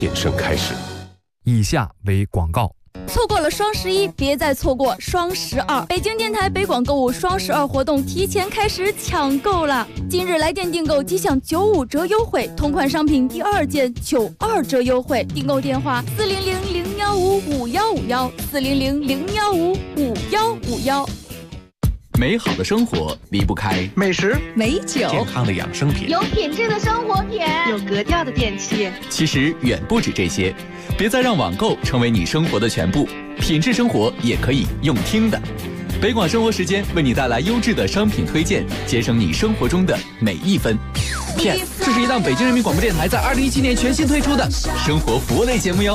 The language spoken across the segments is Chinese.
衍生开始。 以下为广告。 错过了双11，别再错过双12。北京电台北广购物双12活动提前开始抢购了，今日来电订购即享95折优惠，同款商品第2件92折优惠。订购电话400-015-5151，400-015-5151。 美好的生活离不开美食、 美酒、 健康的养生品， 有品质的生活品， 有格调的电器。 其实远不止这些，别再让网购成为你生活的全部，品质生活也可以用听的。北广生活时间为你带来优质的商品推荐，节省你生活中的每一分。PS， 这是一档北京人民广播电台在2017年全新推出的生活服务类节目哟。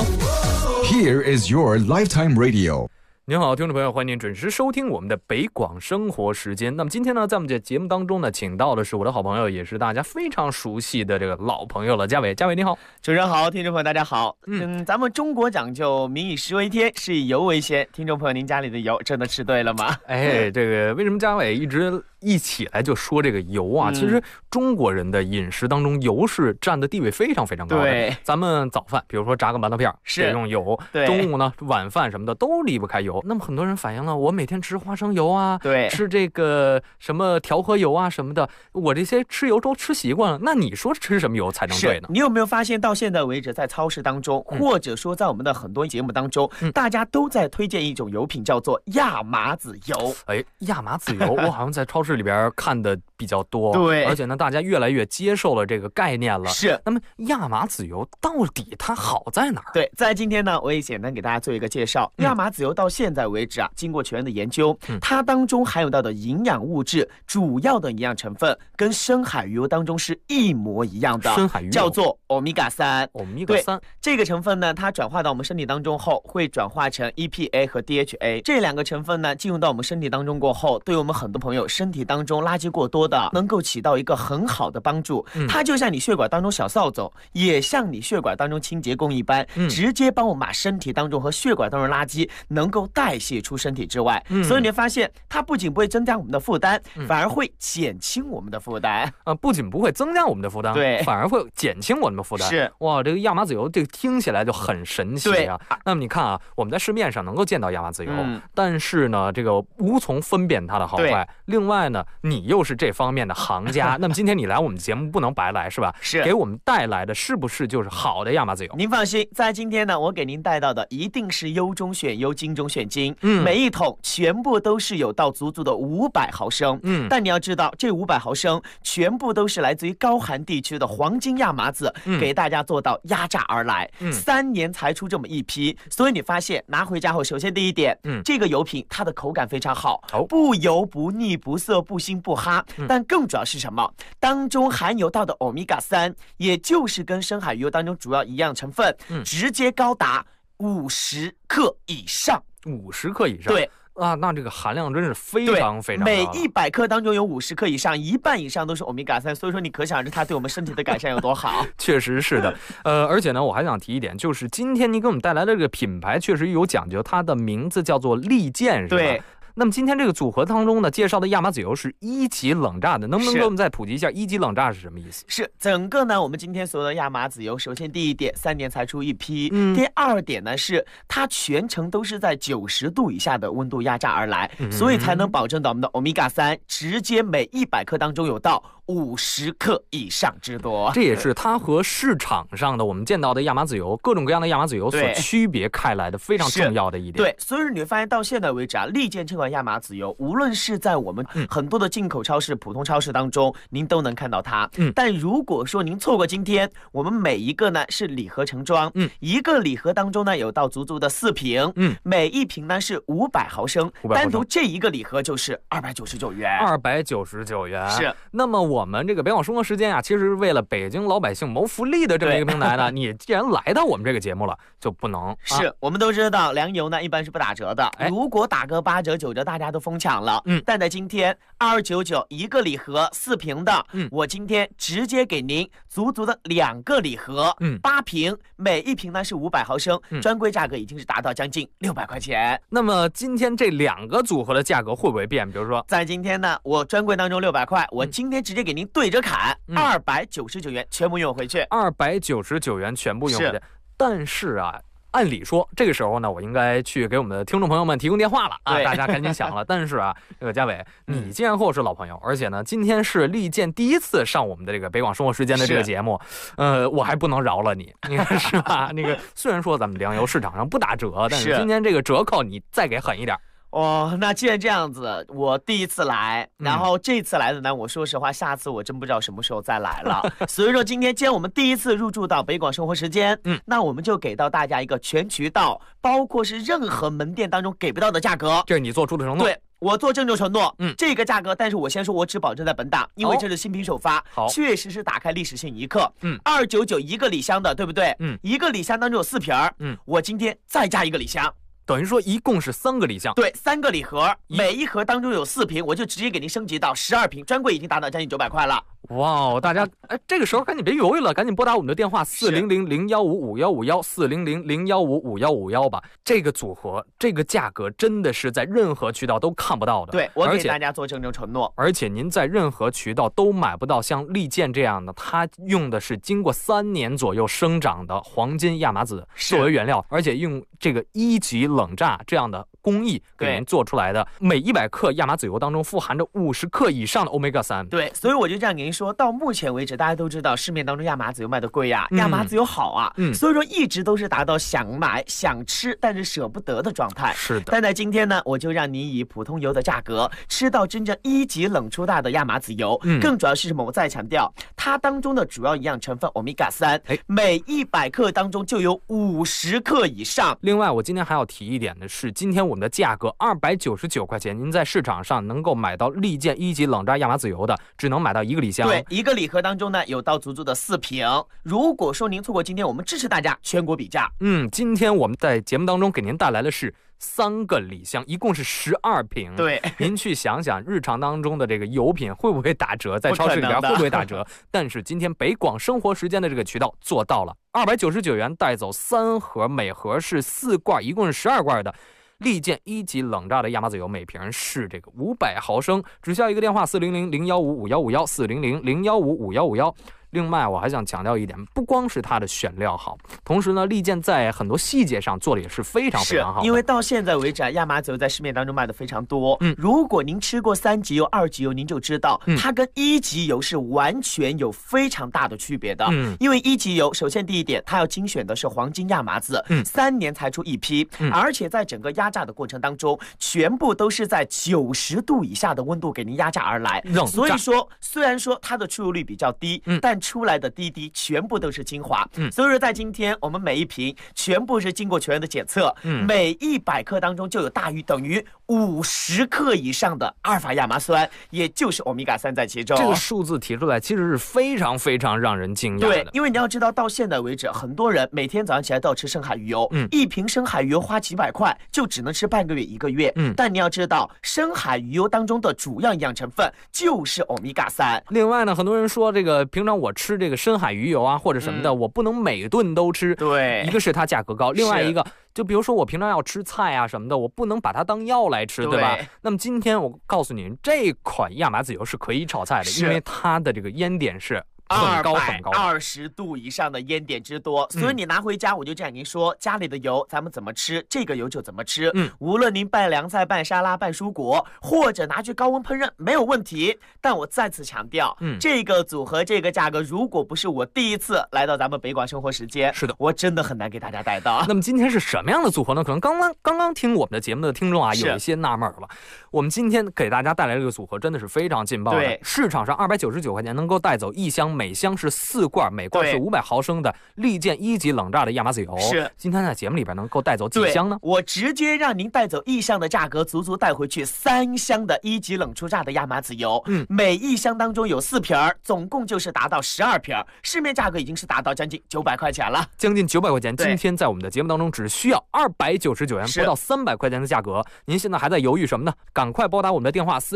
Here is your lifetime radio。 您好，听众朋友，欢迎您准时收听我们的北广生活时间。那么今天呢，在我们这节目当中呢，请到的是我的好朋友，也是大家非常熟悉的这个老朋友了，嘉伟。嘉伟你好。 主持人好，听众朋友大家好。咱们中国讲究民以食为天，食以油为先。听众朋友，您家里的油真的吃对了吗？ 哎，这个为什么嘉伟一起来就说这个油啊？其实中国人的饮食当中，油是占的地位非常非常高的。 对， 咱们早饭，比如说炸个馒头片得用油，中午呢晚饭什么的都离不开油。那么很多人反映了，我每天吃花生油啊， 对， 吃这个什么调和油啊什么的，我这些吃油都吃习惯了。那你说吃什么油才能对呢？ 你有没有发现到现在为止，在超市当中，或者说在我们的很多节目当中，大家都在推荐一种油品，叫做亚麻籽油。 哎，亚麻籽油，我好像在超市里边看的比较多。 对， 而且呢，大家越来越接受了这个概念了。 是。 那么亚麻籽油到底它好在哪儿？ 对，在今天呢，我也简单给大家做一个介绍。亚麻籽油到现在为止啊，经过全面的研究，它当中含有到的营养物质，主要的营养成分跟深海鱼油当中是一模一样的。 深海鱼油叫做欧米伽3。 欧米伽3 这个成分呢，它转化到我们身体当中后，会转化成 EPA 和 DHA 这2个成分呢，进入到我们身体当中过后，对我们很多朋友身体当中垃圾过多的，能够起到一个很好的帮助。它就像你血管当中小扫帚，也像你血管当中清洁工一般，直接帮我们把身体当中和血管当中的垃圾能够代谢出身体之外。所以你会发现，它不仅不会增加我们的负担，反而会减轻我们的负担。 不仅不会增加我们的负担， 对， 反而会减轻我们的负担。 是， 哇，这个亚麻籽油，这个听起来就很神奇啊。那么你看啊，我们在市面上能够见到亚麻籽油，但是呢，这个无从分辨它的好坏。另外呢，你又是这方面的行家，那么今天你来我们节目不能白来，是吧？ 是， 给我们带来的是不是就是好的亚麻籽油？ 您放心，在今天呢，我给您带到的一定是优中选优，精中选精。每一桶全部都是有到足足的500毫升。但你要知道，这500毫升全部都是来自于高寒地区的黄金亚麻籽，给大家做到压榨而来，3年才出这么一批。所以你发现拿回家后，首先第一点，这个油品它的口感非常好，不油不腻不涩不腥不哈。但更主要是什么？当中含有到的欧米伽3，也就是跟深海鱼油当中主要一样成分，直接高达50克以上。 50克以上， 对啊，那这个含量真是非常非常高。 每100克当中有50克以上，一半以上都是欧米伽3，所以说你可想而知它对我们身体的改善有多好。 确实是的，而且呢，我还想提一点，就是今天您给我们带来的这个品牌确实有讲究，它的名字叫做利剑，是吧？ 对。 那么今天这个组合当中呢，介绍的亚麻籽油是1级冷榨的，能不能给我们再普及一下1级冷榨是什么意思？ 是整个呢，我们今天所有的亚麻籽油，首先第一点，3年才出一批；第二点呢是它全程都是在90度以下的温度压榨而来，所以才能保证到我们的欧米伽3直接每100克当中有到50克以上之多。 这也是它和市场上的我们见到的亚麻籽油，各种各样的亚麻籽油所区别开来的非常重要的一点。 对，所以你会发现到现在为止啊，利剑这款亚麻籽油，无论是在我们很多的进口超市、普通超市当中，您都能看到它。但如果说您错过今天，我们每一个呢是礼盒成装，一个礼盒当中呢有到足足的4瓶，每一瓶呢是500毫升，单独这一个礼盒就是299元。 299元。 是。 那么我们这个北广生活时间啊，其实是为了北京老百姓谋福利的这么一个平台呢，你既然来到我们这个节目了，就不能是我们都知道粮油呢一般是不打折的，如果打个8折9折，大家都疯抢了。但在今天2299一个礼盒4瓶的，我今天直接给您足足的2个礼盒，8瓶，每一瓶呢是500毫升，专柜价格已经是达到将近600块钱。 那么今天这2个组合的价格会不会变？比如说在今天呢，我专柜当中600块，我今天直接给您对折砍299元，全部用回去。 299元全部用回去。 但是啊，按理说这个时候呢，我应该去给我们的听众朋友们提供电话了啊，大家赶紧想了。但是啊，这个嘉伟，你既然和我是老朋友，而且呢，今天是利剑第一次上我们的这个北广生活时间的这个节目，我还不能饶了你，你看是吧？那个虽然说咱们粮油市场上不打折，但是今天这个折扣你再给狠一点。 哦，那既然这样子，我第一次来，然后这次来的呢，我说实话，下次我真不知道什么时候再来了。所以说今天既然我们第一次入驻到北广生活时间，那我们就给到大家一个全渠道，包括是任何门店当中给不到的价格。 这是你做出的承诺。 对，我做郑重承诺，这个价格，但是我先说，我只保证在本档，因为这是新品首发，确实是打开历史性一刻。299一个礼箱的，对不对？一个礼箱当中有4瓶，我今天再加一个礼箱。 等于说一共是3个礼箱， 对，3个礼盒，每一盒当中有4瓶，我就直接给您升级到12瓶，专柜已经达到将近900块了。 哇，大家这个时候赶紧别犹豫了，赶紧拨打我们的电话400-015-5151，400-015-5151吧。这个组合，这个价格真的是在任何渠道都看不到的。 对，我给大家做郑重承诺。 而且您在任何渠道都买不到像利剑这样的，它用的是经过3年左右生长的黄金亚麻籽作为原料，而且用这个1级冷榨这样的工艺给您做出来的，每100克亚麻籽油当中富含着50克以上的 Omega-3。 对，所以我就这样给您说，到目前为止，大家都知道市面当中亚麻籽油卖的贵呀，亚麻籽油好啊，所以说一直都是达到想买想吃但是舍不得的状态。 是的， 但在今天呢，我就让您以普通油的价格吃到真正1级冷出榨的亚麻籽油。更主要是什么？我再强调，它当中的主要营养成分 Omega-3，每100克当中就有50克以上。 另外，我今天还要提一点的是，今天我们的价格299块钱，您在市场上能够买到利剑1级冷榨亚麻籽油的，只能买到1个礼箱。 对，一个礼盒当中呢有到足的4瓶。如果说您错过今天，我们支持大家全国比价。 今天我们在节目当中给您带来的是3个礼箱，一共是12瓶。 对， 您去想想日常当中的这个油品会不会打折，在超市里边会不会打折？但是今天北广生活时间的这个渠道做到了，299元带走3盒，每盒是4罐，一共是12罐的利剑1级冷榨的亚麻籽油，每瓶是这个500毫升，只需要一个电话400-015-5151，400-015-5151。另外我还想强调一点，不光是它的选料好，同时呢利剑在很多细节上做的也是非常非常好的。 因为到现在为止亚麻籽油在市面当中卖的非常多，如果您吃过3级油2级油，您就知道它跟1级油是完全有非常大的区别的。因为1级油首先第一点，它要精选的是黄金亚麻籽，3年才出一批，而且在整个压榨的过程当中全部都是在90度以下的温度给您压榨而来，所以说虽然说它的出油率比较低，但出来的滴滴全部都是精华。所以说在今天我们每一瓶全部是经过全员的检测，每100克当中就有大于等于50克以上的阿尔法亚麻酸，也就是 Omega-3 在其中。 这个数字提出来其实是非常非常让人惊讶的。 对，因为你要知道到现在为止，很多人每天早上起来都要吃深海鱼油，一瓶深海鱼油花几百块就只能吃半个月1个月。但你要知道深海鱼油当中的主要营养成分就是 Omega-3。 另外呢，很多人说这个平常我吃这个深海鱼油啊或者什么的，我不能每顿都吃。 对， 一个是它价格高，另外一个就比如说我平常要吃菜啊什么的，我不能把它当药来吃，对吧？那么今天我告诉您，这款亚麻籽油是可以炒菜的，因为它的这个烟点是很高很高 ，220度以上的烟点之多，所以你拿回家，我就这样跟您说，家里的油咱们怎么吃，这个油就怎么吃。无论您拌凉菜、拌沙拉、拌蔬果，或者拿去高温烹饪，没有问题。但我再次强调，这个组合、这个价格，如果不是我第一次来到咱们北广生活时间， 是的， 我真的很难给大家带到。 那么今天是什么样的组合呢？可能刚刚听我们的节目的听众啊，有一些纳闷了。我们今天给大家带来这个组合真的是非常劲爆的。 对， 市场上299块钱能够带走1箱，每箱是4罐，每罐是500毫升的利剑1级冷榨的亚麻籽油。 是， 今天在节目里边能够带走几箱呢？ 我直接让您带走1箱的价格，足足带回去3箱的1级冷出榨的亚麻籽油。每1箱当中有4瓶，总共就是达到12瓶，市面价格已经是达到将近900块钱了， 将近900块钱。今天在我们的节目当中只需要299元，不到300块钱的价格。您现在还在犹豫什么呢？赶快拨打我们的电话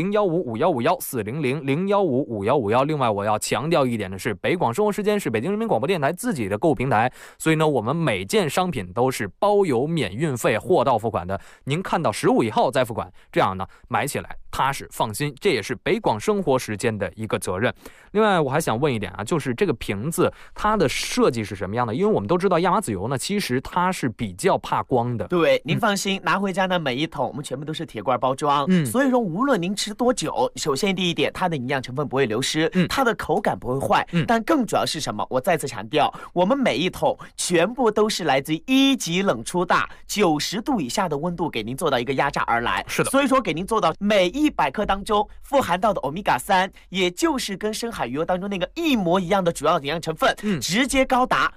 400-015-5151，400-015-5151。另外我要强调一点的是，北广生活时间是北京人民广播电台自己的购物平台，所以呢我们每件商品都是包邮免运费，货到付款的。您看到实物以后再付款，这样呢买起来踏实放心，这也是北广生活时间的一个责任。另外我还想问一点啊，就是这个瓶子它的设计是什么样的？因为我们都知道亚麻籽油呢，其实它是比较怕光的。 对，您放心，拿回家呢每一桶我们全部都是铁罐包装，所以说无论您吃多久，首先第一点，它的营养成分不会流失，它的口感不会坏，但更主要是什么？我再次强调，我们每一桶全部都是来自于1级冷出大90度以下的温度给您做到一个压榨而来。 是的， 所以说给您做到每100克当中富含到的欧米伽3，也就是跟深海鱼油当中那个一模一样的主要营养成分，直接高达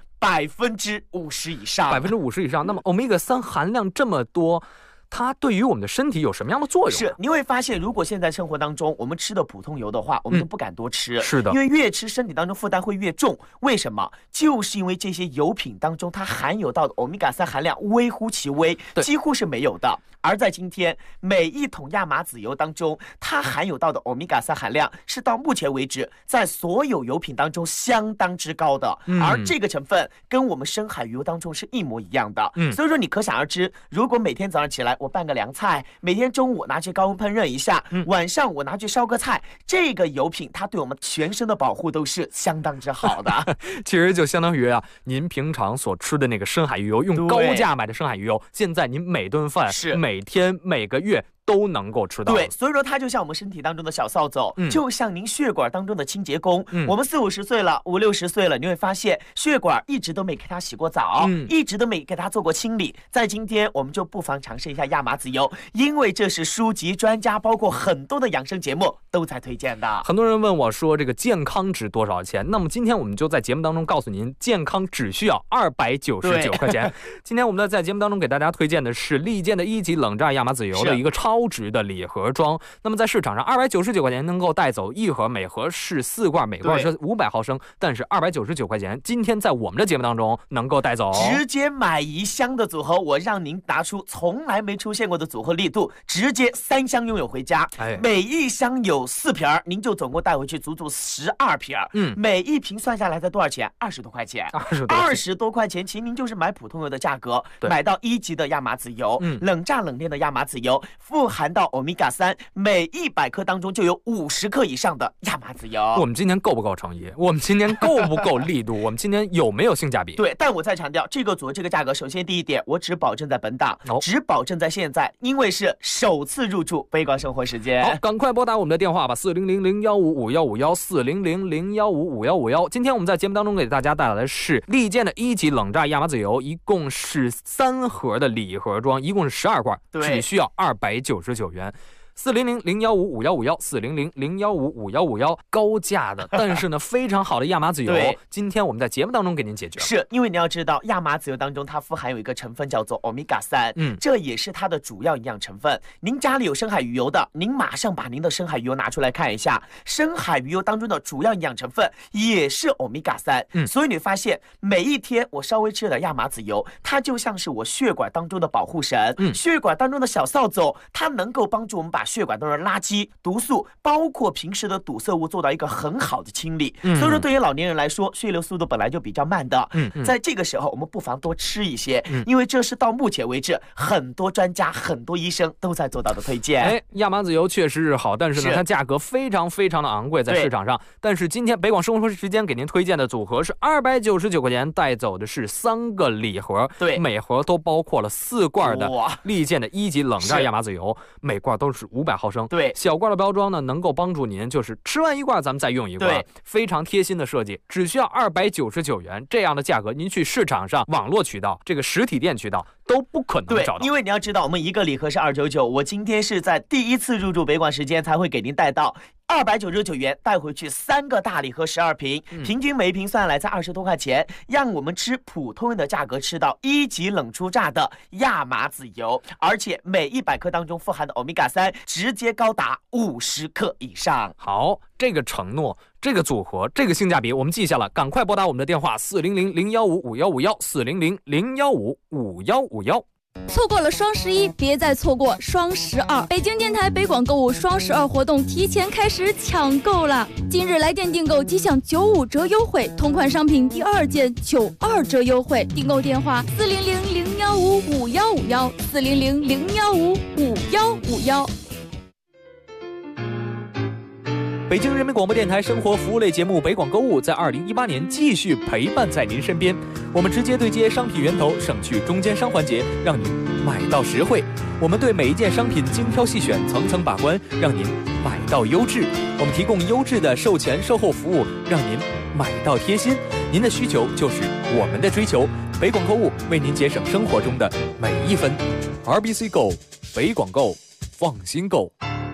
50%以上 ，50%以上。那么欧米伽3含量这么多，它对于我们的身体有什么样的作用？ 是，你会发现，如果现在生活当中我们吃的普通油的话，我们都不敢多吃。 是的， 因为越吃身体当中负担会越重。为什么？就是因为这些油品当中它含有到的欧米伽3含量微乎其微，几乎是没有的。而在今天，每一桶亚麻籽油当中，它含有到的欧米伽3含量是到目前为止在所有油品当中相当之高的，而这个成分跟我们深海鱼油当中是一模一样的。所以说你可想而知，如果每天早上起来我拌个凉菜，每天中午拿去高温烹饪一下，晚上我拿去烧个菜，这个油品它对我们全身的保护都是相当之好的。 其实就相当于啊，您平常所吃的那个深海鱼油，用高价买的深海鱼油，现在您每顿饭是每天每个月都能够吃到。 对，所以说它就像我们身体当中的小扫帚，就像您血管当中的清洁工。我们40、50岁了，50、60岁了，你会发现血管一直都没给它洗过澡，一直都没给它做过清理。在今天，我们就不妨尝试一下亚麻籽油，因为这是书籍、专家，包括很多的养生节目都在推荐的。 很多人问我说，这个健康值多少钱？那么今天我们就在节目当中告诉您，健康只需要299块钱。今天我们在节目当中给大家推荐的是利健的1级冷榨亚麻籽油的一个超值的礼盒装。那么在市场上299块钱能够带走一盒，每盒是4罐，每罐是500毫升，但是299块钱今天在我们的节目当中能够带走， 直接买1箱的组合，我让您拿出从来没出现过的组合力度，直接3箱拥有回家。每一箱有4瓶，您就总共带回去足足12瓶。每一瓶算下来才多少钱？20多块钱。20多块钱，其实您就是买普通油的价格，买到1级的亚麻籽油，冷榨冷炼的亚麻籽油，富含到欧米伽3，每100克当中就有50克以上的亚麻籽油。 我们今天够不够诚意？我们今天够不够力度？我们今天有没有性价比？ 对，但我再强调，这个组合这个价格，首先第一点，我只保证在本档，只保证在现在，因为是首次入驻北广生活时间。 好，赶快拨打我们的电话吧，400-015-5151，400-015-5151。今天我们在节目当中给大家带来的是利健的1级冷榨亚麻籽油，一共是3盒的礼盒装，一共是12罐，只需要299元。400-015-5151，400-015-5151，高价的，但是呢非常好的亚麻籽油，今天我们在节目当中给您解决。 是因为你要知道，亚麻籽油当中它富含有一个成分叫做欧米伽3，这也是它的主要营养成分。您家里有深海鱼油的，您马上把您的深海鱼油拿出来看一下，深海鱼油当中的主要营养成分也是欧米伽3。所以你发现每一天我稍微吃点亚麻籽油，它就像是我血管当中的保护神，血管当中的小扫帚，它能够帮助我们把血管当中的垃圾、毒素，包括平时的堵塞物做到一个很好的清理。所以说对于老年人来说，血流速度本来就比较慢的，在这个时候我们不妨多吃一些，因为这是到目前为止很多专家、很多医生都在做到的推荐。 亚麻籽油确实是好，但是呢它价格非常非常的昂贵在市场上。但是今天北广生活时间给您推荐的组合是299块钱，带走的是3个礼盒，每盒都包括了4罐的利健的1级冷榨亚麻籽油，每罐都是500毫升。小罐的包装呢，能够帮助您就是吃完一罐咱们再用一罐，非常贴心的设计，只需要299元。这样的价格您去市场上网络渠道、这个实体店渠道都不可能找到。 因为你要知道，我们一个礼盒是299，我今天是在第一次入驻北广时间才会给您带到299元，带回去3个大礼盒12瓶，平均每一瓶算下来才20多块钱，让我们吃普通人的价格吃到1级冷出榨的亚麻籽油，而且每100克当中富含的欧米伽3直接高达50克以上。 好，这个承诺，这个组合，这个性价比我们记下了，赶快拨打我们的电话400-015-5151，400-015-5151。 错过了双11，别再错过双12。北京电台北广购物双12活动提前开始抢购了，今日来电订购即享95折优惠，同款商品第2件92折优惠。订购电话400-015-5151，400-015-5151。 北京人民广播电台生活服务类节目北广购物在2018年继续陪伴在您身边。我们直接对接商品源头，省去中间商环节，让您买到实惠。我们对每一件商品精挑细选，层层把关，让您买到优质。我们提供优质的售前售后服务，让您买到贴心。您的需求就是我们的追求。北广购物为您节省生活中的每一分。RBC Go， 北广购，放心购。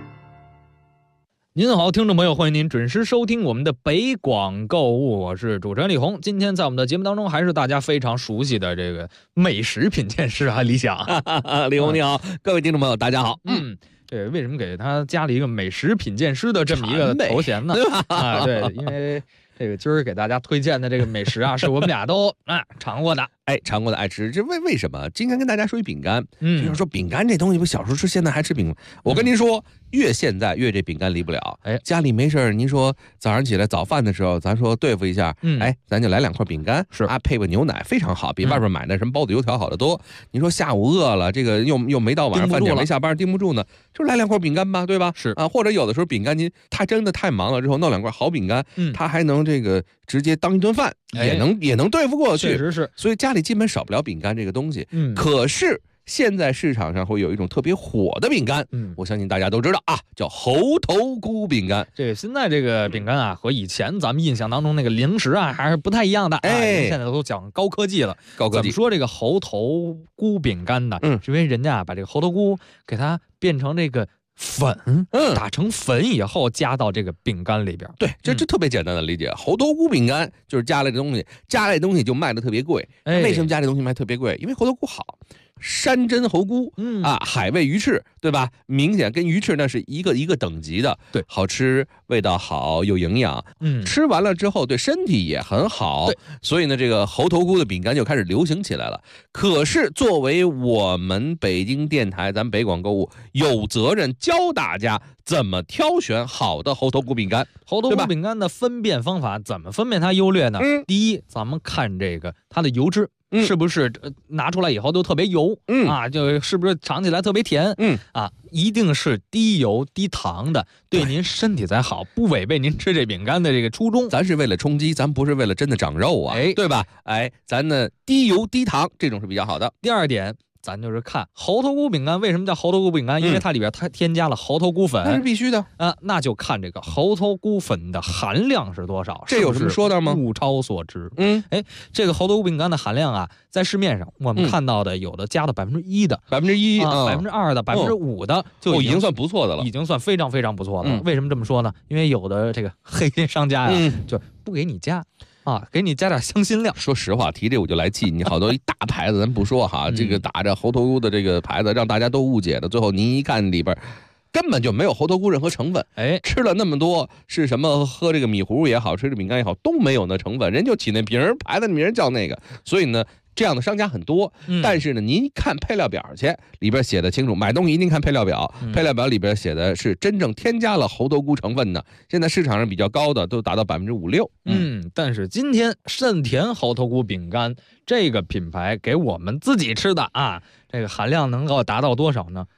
您好，听众朋友，欢迎您准时收听我们的北广购物，我是主持人李红。今天在我们的节目当中，还是大家非常熟悉的这个美食品鉴师李想。 李红你好，各位听众朋友大家好。 对，为什么给他加了一个美食品鉴师的这么一个头衔呢？对，因为这个今儿给大家推荐的这个美食是我们俩都尝过的。 尝过的爱吃，这为什么？今天跟大家说一饼干，就是说饼干这东西不小时候吃，现在还吃饼干。我跟您说，越现在越这饼干离不了。家里没事您说早上起来早饭的时候，咱说对付一下，咱就来2块饼干，配个牛奶，非常好，比外边买的什么包子油条好得多。您说下午饿了，这个又没到晚上饭点没下班，盯不住呢，就来2块饼干吧，对吧？ 是或者有的时候饼干您他真的太忙了之后，弄2块好饼干，他还能这个直接当一顿饭，也能对付过去。 确实是， 所以家里基本少不了饼干这个东西。可是现在市场上会有一种特别火的饼干，我相信大家都知道叫猴头菇饼干。 现在这个饼干和以前咱们印象当中那个零食还是不太一样的。现在都讲高科技了。高科技怎么说这个猴头菇饼干呢？是因为人家把这个猴头菇给它变成这个粉，打成粉以后加到这个饼干里边。 对，这特别简单的理解。猴头菇饼干就是加了这东西，加了这东西就卖的特别贵。为什么加这东西卖特别贵？因为猴头菇好。山珍猴菇海味鱼翅，对吧？明显跟鱼翅那是一个等级的。 对， 好吃，味道好，有营养。吃完了之后对身体也很好。所以呢，这个猴头菇的饼干就开始流行起来了。可是作为我们北京电台，咱北广购物有责任教大家怎么挑选好的猴头菇饼干。 猴头菇饼干的分辨方法，怎么分辨它优劣呢？第一，咱们看这个它的油脂。是不是拿出来以后都特别油？就是不是尝起来特别甜？一定是低油低糖的，对您身体才好，不违背您吃这饼干的这个初衷。 咱是为了充饥，咱不是为了真的长肉对吧？咱呢低油低糖这种是比较好的。 第二点，咱就是看猴头菇饼干为什么叫猴头菇饼干，因为它里边它添加了猴头菇粉， 那是必须的那就看这个猴头菇粉的含量是多少， 这有什么说的吗？ 物超所值。这个猴头菇饼干的含量在市面上我们看到的有的加到1%的 ，1%、 2%的、5%的，就已经算不错的了， 已经算非常非常不错的了。为什么这么说呢？因为有的这个黑心商家就不给你加。给你加点香辛料。 说实话，提这我就来气，你好多一大牌子咱不说这个打着猴头菇的这个牌子，让大家都误解的，最后您一看里边根本就没有猴头菇任何成分。吃了那么多是什么？喝这个米糊也好，吃这饼干也好，都没有那成分，人就起那瓶牌子的名叫那个。所以呢，这样的商家很多，但是呢，您看配料表去，里边写的清楚，买东西一定看配料表，配料表里边写的是真正添加了猴头菇成分的。现在市场上比较高的都达到5%、6%。 但是今天盛田猴头菇饼干这个品牌给我们自己吃的这个含量能够达到多少呢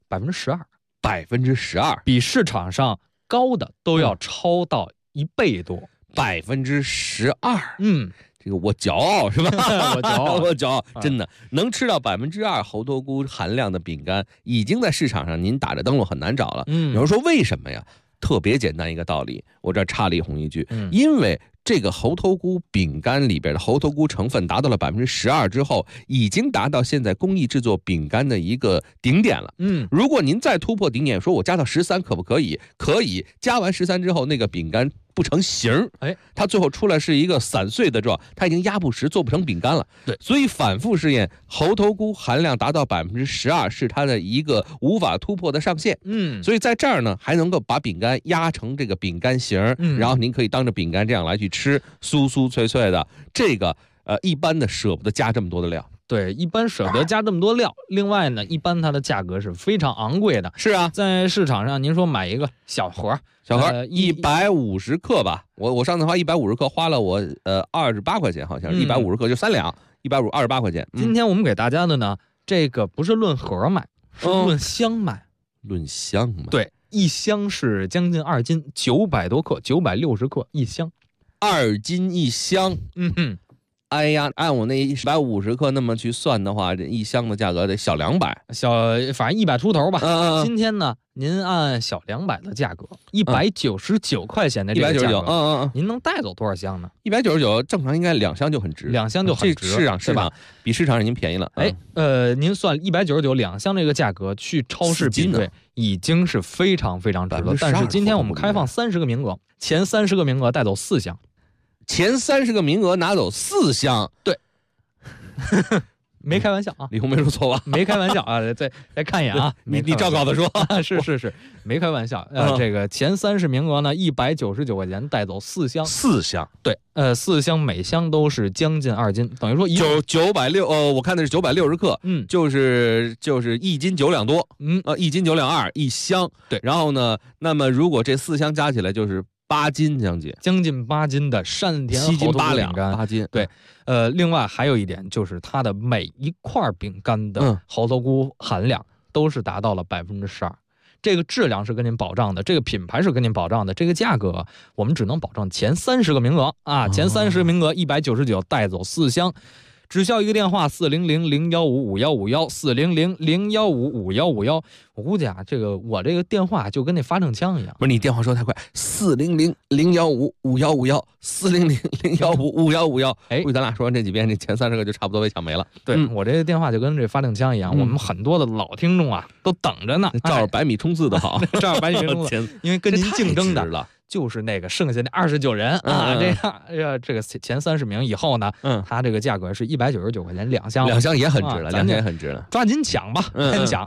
？12%，比市场上高的都要超到1倍多 ，12%。这个我骄傲是吧？ 我骄傲，真的能吃到2%猴头菇含量的饼干，已经在市场上您打着灯笼很难找了。有人说为什么呀？特别简单一个道理，我这插李红一句，因为这个猴头菇饼干里边的猴头菇成分达到了12%之后，已经达到现在工艺制作饼干的一个顶点了。如果您再突破顶点，说我加到13可不可以？可以，加完13之后，那个饼干不成形，它最后出来是一个散碎的状，它已经压不实，做不成饼干了。 对， 所以反复试验，猴头菇含量达到12%是它的一个无法突破的上限。所以在这儿呢，还能够把饼干压成这个饼干形，然后您可以当着饼干这样来去吃，酥酥脆脆的。这个一般的舍不得加这么多的料。 对，一般舍不得加这么多料。另外呢，一般它的价格是非常昂贵的。 是啊， 在市场上，您说买一个小盒 150克吧，我上次花150克花了我28块钱，好像是150克就3两，128块钱。 今天我们给大家的呢，这个不是论盒买，是论箱买。 论箱买。 对， 一箱是将近2斤，900多克，960克一箱 ，2斤一箱。哎呀，按我那150克那么去算的话，这一箱的价格得小200， 反正100出头吧。今天呢，您按小200的价格，199块钱的这个价格，您能带走多少箱呢 ？199，正常应该2箱就很值 ，2箱就很值， 市场比市场已经便宜了。 您算199，2箱这个价格去超市比对，已经是非常非常值了。但是今天我们开放30个名额，前30个名额带走4箱。 前30个名额拿走4箱， 对，没开玩笑啊， 李红没说错吧？ 没开玩笑啊，再看一眼啊， 你照稿子说， 是，没开玩笑。这个前30名额呢，199块钱带走4箱 ，4箱， 对，4箱每箱都是将近2斤，等于说 960，我看的是960克，就是1斤9两多，1斤9两2一箱， 对， 然后呢，那么如果这4箱加起来就是8斤将近 8斤的单田 7斤8两 8斤，对，另外还有一点就是它的每一块饼干的猴头菇含量都是达到了12%，这个质量是跟您保障的，这个品牌是跟您保障的，这个价格我们只能保证前30个名额啊，前30个名额199带走4箱。只需要一个电话400-015-5151，400-015-5151。我估计啊，我这个电话就跟那发证枪一样。 不是你电话说太快，400-015-5151，400-015-5151。估计咱俩说完这几遍，这前30个就差不多被抢没了。 对，我这个电话就跟这发证枪一样，我们很多的老听众啊都等着呢， 照着100米冲刺的好， 照着100米冲刺，因为跟您竞争的就是那个剩下的29人啊，这个前30名以后呢，它这个价格是199块钱2箱 ，2箱也很值了，2箱也很值了， 抓紧抢吧，先抢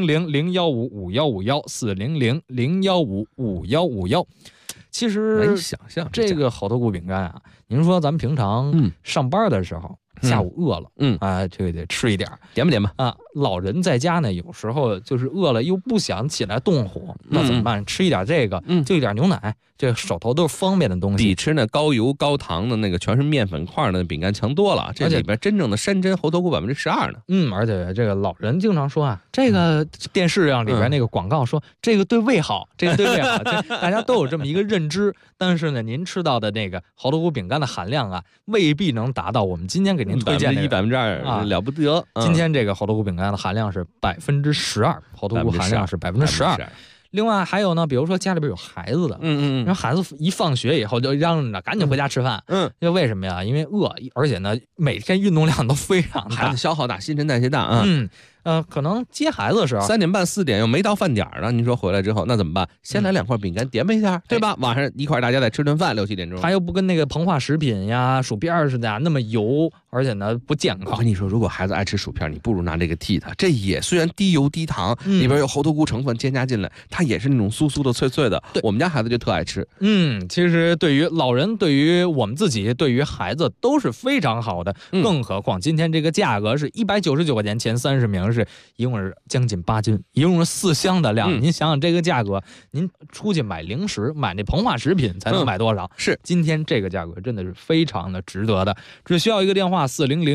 400-015-5151，400-015-5151。其实难以想象这个猴头菇饼干啊，您说咱们平常上班的时候，下午饿了，这个得吃一点， 点吧点吧啊。老人在家呢，有时候就是饿了又不想起来动火，那怎么办？吃一点这个，就一点牛奶，这手头都是方便的东西， 比吃那高油高糖的那个全是面粉块的饼干强多了。这里边真正的山珍猴头菇12%呢。 而且这个老人经常说啊，这个电视上里边那个广告说这个对胃好，这个对胃好，大家都有这么一个认知。但是呢，您吃到的那个猴头菇饼干的含量啊，未必能达到我们今天给您推荐的 1%啊，了不得。 今天这个猴头菇饼干的含量是12%，猴头菇含量是12%。另外还有呢，比如说家里边有孩子的，然后孩子一放学以后就嚷着赶紧回家吃饭，因为为什么呀？因为饿，而且呢每天运动量都非常大， 孩子消耗大，新陈代谢大啊。 可能接孩子的时候 3点半4点又没到饭点呢，您说回来之后那怎么办？先来2块饼干点吧一下，对吧？晚上一块大家再吃顿饭，6、7点钟。 它又不跟那个膨化食品呀、薯片似的呀那么油，而且呢不健康。 我跟你说，如果孩子爱吃薯片，你不如拿这个替他。这也虽然低油低糖，里边有猴头菇成分添加进来，它也是那种酥酥的脆脆的。我们家孩子就特爱吃。 其实对于老人、对于我们自己、对于孩子都是非常好的。更何况今天这个价格是199块钱，前30名是一共是将近8斤，一共是4箱的量。您想想这个价格，您出去买零食、买那膨化食品才能买多少？ 是今天这个价格真的是非常的值得的。只需要一个电话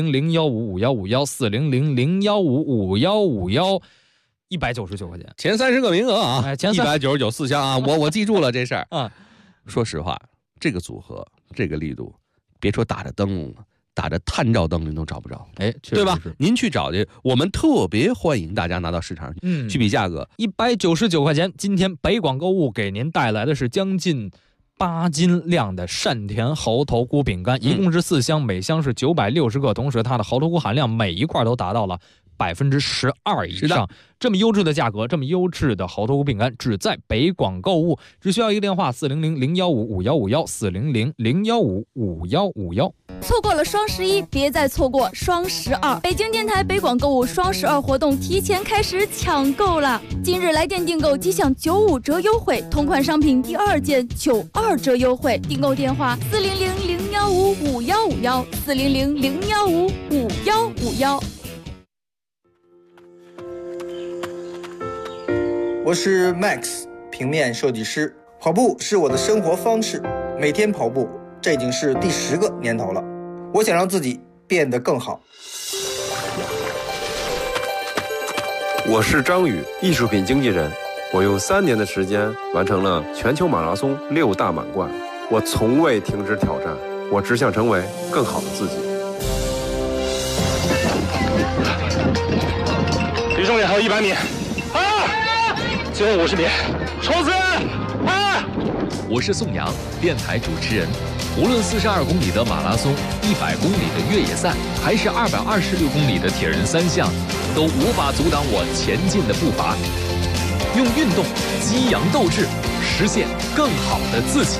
400-015-5151，400-015-5151，199块钱， 前30个名额啊，前199 4箱啊，我记住了这事儿啊。 说实话，这个组合，这个力度，别说打着灯了。打着探照灯您都找不着，对吧？您去找去，我们特别欢迎大家拿到市场上去比价格 ，199块钱。今天北广购物给您带来的是将近8斤量的单田猴头菇饼干，一共是4箱，每箱是960克，同时它的猴头菇含量每一块都达到了12%以上。这么优质的价格，这么优质的猴头菇饼干，只在北广购物。只需要一个电话400-015-5151，400-015-5151。 错过了双11，别再错过双12。北京电台北广购物双12活动提前开始抢购了！今日来电订购即享95折优惠，同款商品第2件92折优惠。订购电话400-015-5151，400-015-5151。 我是 Max， 平面设计师。跑步是我的生活方式，每天跑步，这已经是第10个年头了。我想让自己变得更好。 我是张宇，艺术品经纪人。 我用3年的时间完成了全球马拉松6大满贯。我从未停止挑战，我只想成为更好的自己。 离终点还有100米，最后50米，冲刺！ 我是宋阳，电台主持人。无论42公里的马拉松、100公里的越野赛，还是226公里的铁人3项，都无法阻挡我前进的步伐。用运动激扬斗志，实现更好的自己。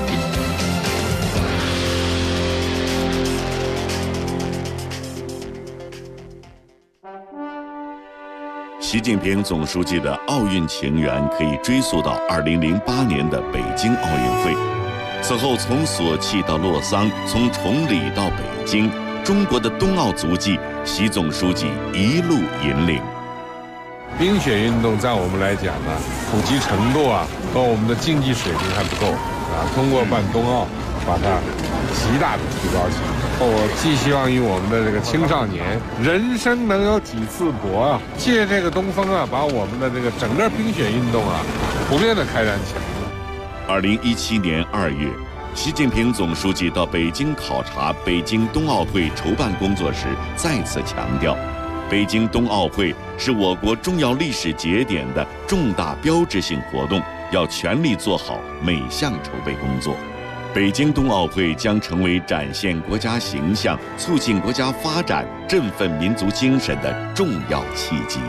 习近平总书记的奥运情缘可以追溯到2008年的北京奥运会。此后，从索契到洛桑，从崇礼到北京，中国的冬奥足迹，习总书记一路引领。 冰雪运动在我们来讲呢，普及程度和我们的竞技水平还不够通过办冬奥，把它极大的提高起来。我寄希望于我们的这个青少年，人生能有几次搏借这个东风把我们的这个整个冰雪运动普遍的开展起来。 2017年2月，习近平总书记到北京考察北京冬奥会筹办工作时，再次强调，北京冬奥会是我国重要历史节点的重大标志性活动，要全力做好每项筹备工作。北京冬奥会将成为展现国家形象、促进国家发展、振奋民族精神的重要契机。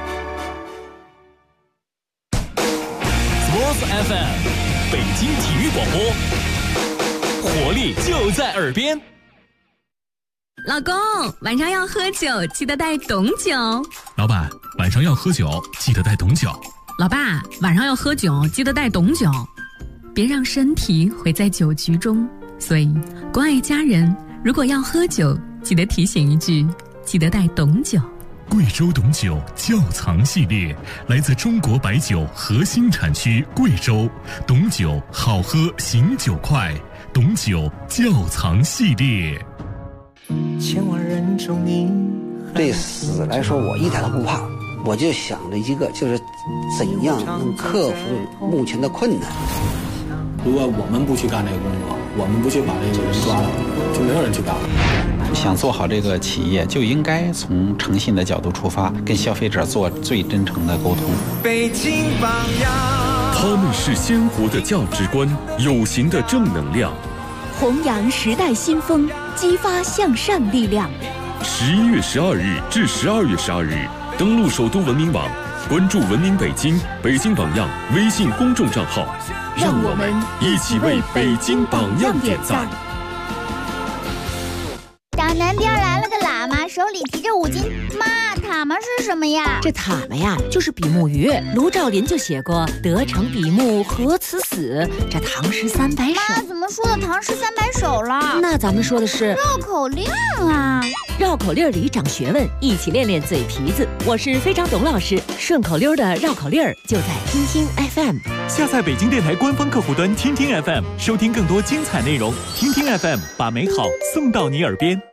Sports FM， 北京体育广播，活力就在耳边。 老公，晚上要喝酒，记得带懂酒。 老板，晚上要喝酒，记得带懂酒。 老爸，晚上要喝酒，记得带懂酒。别让身体毁在酒局中，所以关爱家人，如果要喝酒，记得提醒一句，记得带懂酒。 贵州董酒窖藏系列来自中国白酒核心产区贵州，董酒好喝醒酒快，董酒窖藏系列。 千万人中你对死来说我一点都不怕，我就想着一个，就是怎样能克服目前的困难。 如果我们不去干这个工作，我们不去把这个人抓了，就没有人去干了。 想做好这个企业，就应该从诚信的角度出发，跟消费者做最真诚的沟通。 北京榜样， 他们是鲜活的价值观，有形的正能量， 弘扬时代新风，激发向上力量。 11月12日至12月12日，登录首都文明网，关注文明北京、北京榜样微信公众账号， 让我们一起为北京榜样点赞。 小南边来了个喇嘛，手里提着5斤妈塔嘛是什么呀？ 这塔嘛呀，就是比目鱼。卢照邻就写过“得成比目何辞死”，这唐诗300首。 妈怎么说的唐诗300首了？ 那咱们说的是绕口令啊！ 绕口令里长学问，一起练练嘴皮子。我是非常懂老师，顺口溜的绕口令就在听听 FM。 下载北京电台官方客户端听听 FM， 收听更多精彩内容。听听 FM， 把美好送到你耳边。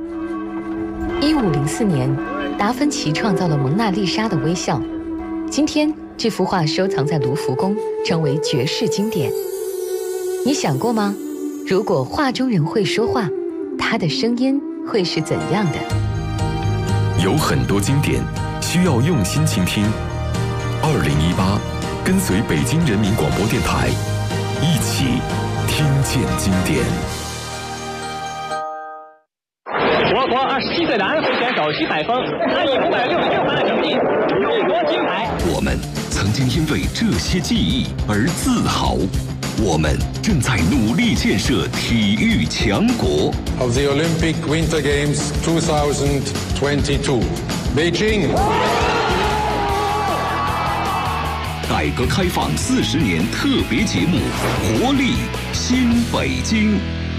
1504年，达芬奇创造了蒙娜丽莎的微笑。今天，这幅画收藏在卢浮宫，成为绝世经典。你想过吗？如果画中人会说话，他的声音会是怎样的？ 有很多经典需要用心倾听。2018，跟随北京人民广播电台，一起听见经典。 我国27岁的安徽选手徐海峰，他以566分的成绩勇夺金牌。 我们曾经因为这些记忆而自豪，我们正在努力建设体育强国。 Of the Olympic Winter Games 2022, Beijing。 改革开放40年特别节目《活力新北京》。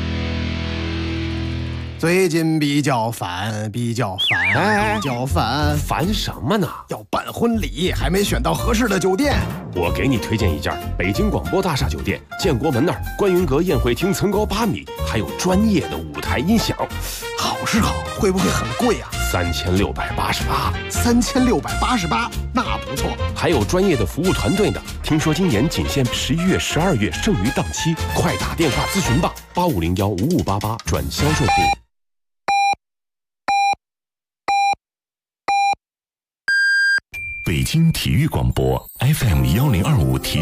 最近比较烦，比较烦什么呢？ 要办婚礼，还没选到合适的酒店。 我给你推荐一家北京广播大厦酒店，建国门那儿，观云阁宴会厅层高8米，还有专业的舞台音响。 好是好，会不会很贵啊？ 3688，3688，那不错。 还有专业的服务团队呢。听说今年仅限11月、12月剩余档期，快打电话咨询吧，85015588转销售部。 北京体育广播 FM1025体育。